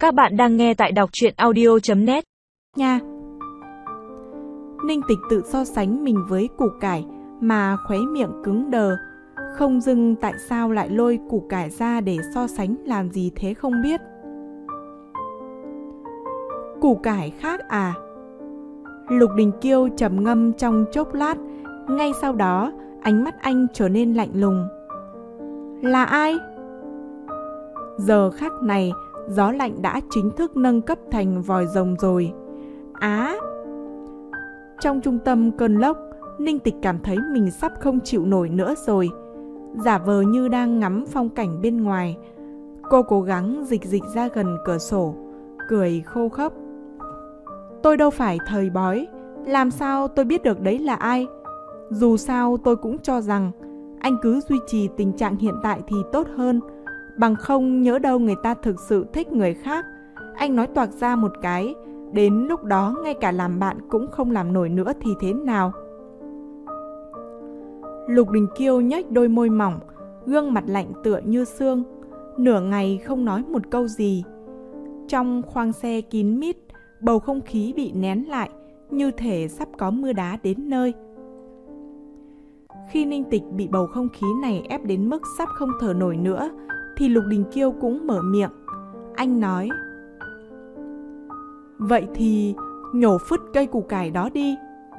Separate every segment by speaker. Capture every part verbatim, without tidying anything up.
Speaker 1: Các bạn đang nghe tại đọc truyện audio chấm net
Speaker 2: nha. Ninh Tịch tự so sánh mình với củ cải mà khóe miệng cứng đờ. Không dưng tại sao lại lôi củ cải ra để so sánh làm gì thế không biết. Củ cải khác à? Lục Đình Kiêu trầm ngâm trong chốc lát, ngay sau đó ánh mắt anh trở nên lạnh lùng. Là ai? Giờ khắc này, gió lạnh đã chính thức nâng cấp thành vòi rồng rồi. Á! Trong trung tâm cơn lốc, Ninh Tịch cảm thấy mình sắp không chịu nổi nữa rồi. Giả vờ như đang ngắm phong cảnh bên ngoài, cô cố gắng dịch dịch ra gần cửa sổ, cười khô khốc. Tôi đâu phải thời bói, làm sao tôi biết được đấy là ai? Dù sao tôi cũng cho rằng anh cứ duy trì tình trạng hiện tại thì tốt hơn. Bằng không nhỡ đâu người ta thực sự thích người khác, anh nói toạc ra một cái, đến lúc đó ngay cả làm bạn cũng không làm nổi nữa thì thế nào? Lục Đình Kiêu nhếch đôi môi mỏng, gương mặt lạnh tựa như xương, nửa ngày không nói một câu gì. Trong khoang xe kín mít, bầu không khí bị nén lại, như thể sắp có mưa đá đến nơi. Khi Ninh Tịch bị bầu không khí này ép đến mức sắp không thở nổi nữa, thì Lục Đình Kiêu cũng mở miệng. Anh nói: Vậy thì nhổ phứt cây củ cải đó đi.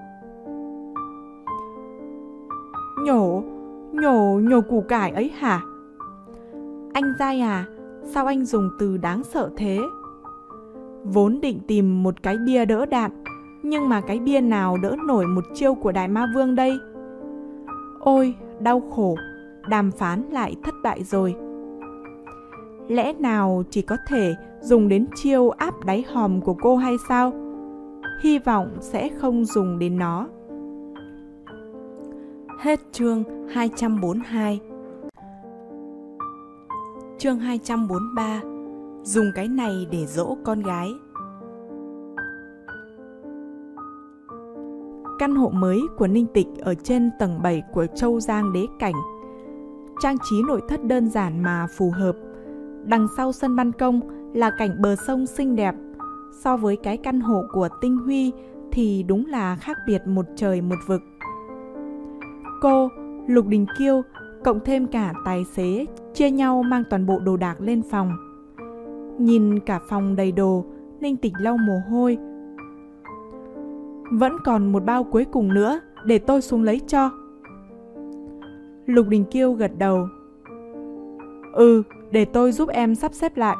Speaker 2: Nhổ, nhổ, nhổ củ cải ấy hả? Anh dai à, sao anh dùng từ đáng sợ thế? Vốn định tìm một cái bia đỡ đạn, nhưng mà cái bia nào đỡ nổi một chiêu của Đại Ma Vương đây? Ôi, đau khổ, đàm phán lại thất bại rồi. Lẽ nào chỉ có thể dùng đến chiêu áp đáy hòm của cô hay sao? Hy vọng sẽ không dùng đến nó. Hết chương hai trăm bốn mươi hai. Chương hai trăm bốn mươi ba. Dùng cái này để dỗ con gái. Căn hộ mới của Ninh Tịch ở trên tầng bảy của Châu Giang Đế Cảnh. Trang trí nội thất đơn giản mà phù hợp. Đằng sau sân ban công là cảnh bờ sông xinh đẹp. So với cái căn hộ của Tinh Huy thì đúng là khác biệt một trời một vực. Cô, Lục Đình Kiêu, cộng thêm cả tài xế, chia nhau mang toàn bộ đồ đạc lên phòng. Nhìn cả phòng đầy đồ, Ninh Tịch lau mồ hôi. Vẫn còn một bao cuối cùng nữa, để tôi xuống lấy cho. Lục Đình Kiêu gật đầu. Ừ, để tôi giúp em sắp xếp lại.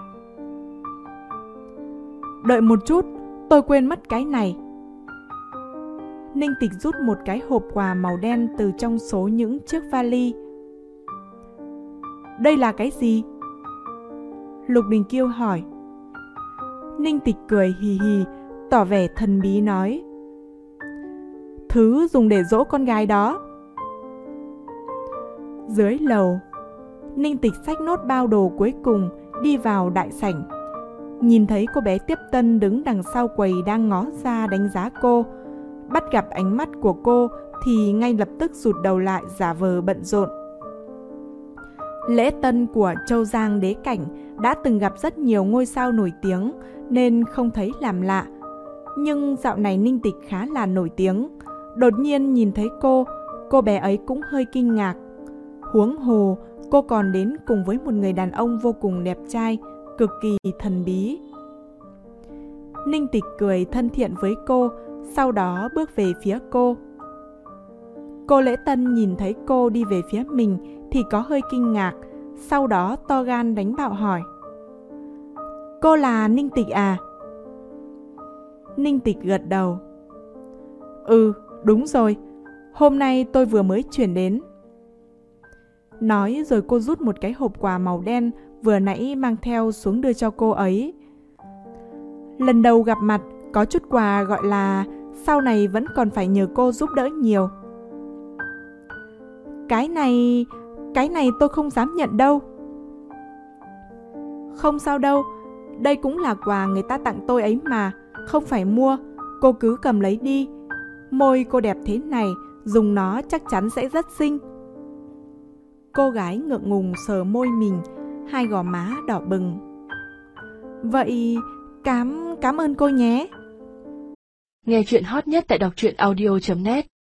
Speaker 2: Đợi một chút, tôi quên mất cái này. Ninh Tịch rút một cái hộp quà màu đen từ trong số những chiếc vali. Đây là cái gì? Lục Đình Kiêu hỏi. Ninh Tịch cười hì hì, tỏ vẻ thần bí nói: Thứ dùng để dỗ con gái đó. Dưới lầu, Ninh Tịch xách nốt bao đồ cuối cùng, đi vào đại sảnh. Nhìn thấy cô bé tiếp tân đứng đằng sau quầy đang ngó ra đánh giá cô. Bắt gặp ánh mắt của cô thì ngay lập tức rụt đầu lại, giả vờ bận rộn. Lễ tân của Châu Giang Đế Cảnh đã từng gặp rất nhiều ngôi sao nổi tiếng nên không thấy làm lạ. Nhưng dạo này Ninh Tịch khá là nổi tiếng. Đột nhiên nhìn thấy cô, cô bé ấy cũng hơi kinh ngạc. Huống hồ, cô còn đến cùng với một người đàn ông vô cùng đẹp trai, cực kỳ thần bí. Ninh Tịch cười thân thiện với cô, sau đó bước về phía cô. Cô lễ tân nhìn thấy cô đi về phía mình thì có hơi kinh ngạc, sau đó to gan đánh bạo hỏi: Cô là Ninh Tịch à? Ninh Tịch gật đầu. Ừ, đúng rồi, hôm nay tôi vừa mới chuyển đến. Nói rồi cô rút một cái hộp quà màu đen vừa nãy mang theo xuống đưa cho cô ấy. Lần đầu gặp mặt, có chút quà gọi là sau này vẫn còn phải nhờ cô giúp đỡ nhiều. Cái này, cái này tôi không dám nhận đâu. Không sao đâu, đây cũng là quà người ta tặng tôi ấy mà, không phải mua, cô cứ cầm lấy đi. Môi cô đẹp thế này, dùng nó chắc chắn sẽ rất xinh. Cô gái ngượng ngùng sờ môi mình, hai gò má đỏ bừng. Vậy cám, cám ơn cô nhé.
Speaker 1: Nghe chuyện hot nhất tại đọc truyện audio chấm net.